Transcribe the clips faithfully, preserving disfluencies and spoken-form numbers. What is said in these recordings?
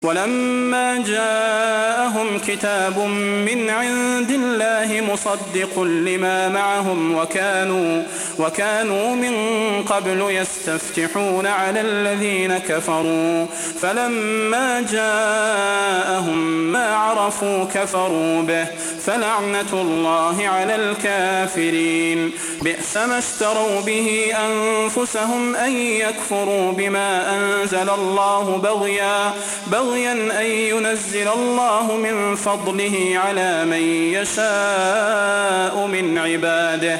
ولما جاءهم كتاب من عند الله مصدق لما معهم وكانوا, وكانوا من قبل يستفتحون على الذين كفروا فلما جاءهم ما عرفوا كفروا به فلعنة الله على الكافرين. بئس ما اشتروا به أنفسهم أن يكفروا بما أنزل الله بغيا بغيا أن ينزل الله من فضله على من يشاء من عباده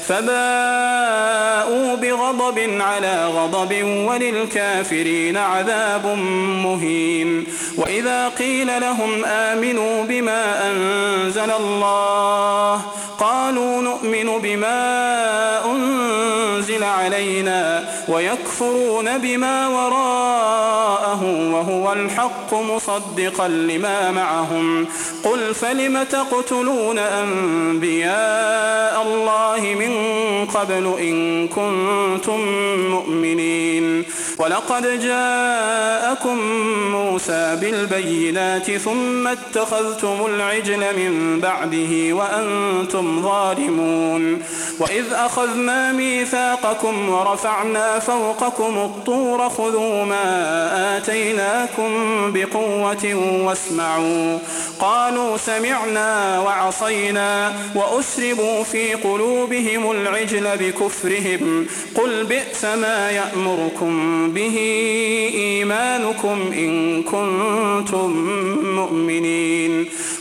فباءوا بغضب على غضب وللكافرين عذاب مهين. وإذا قيل لهم آمنوا بما أنزل الله قالوا نؤمن بما أنزل علينا ويكفرون بما وراءه وهو الحق مصدقا لما معهم. قل فلم تقتلون أنبياء الله من قبل إن كنتم مؤمنين. ولقد جاءكم موسى بالبينات ثم اتخذتم العجل من بعده وأنتم ظالمون. وإذ أخذنا ميثاقكم ورفعنا فوقكم الطور خذوا ما آتيناكم بقوة واسمعوا قالوا سمعنا وعصينا وأشربوا في قلوبهم العجل بكفرهم. قل بئس ما يأمركم به إيمانكم إن كنتم مؤمنين.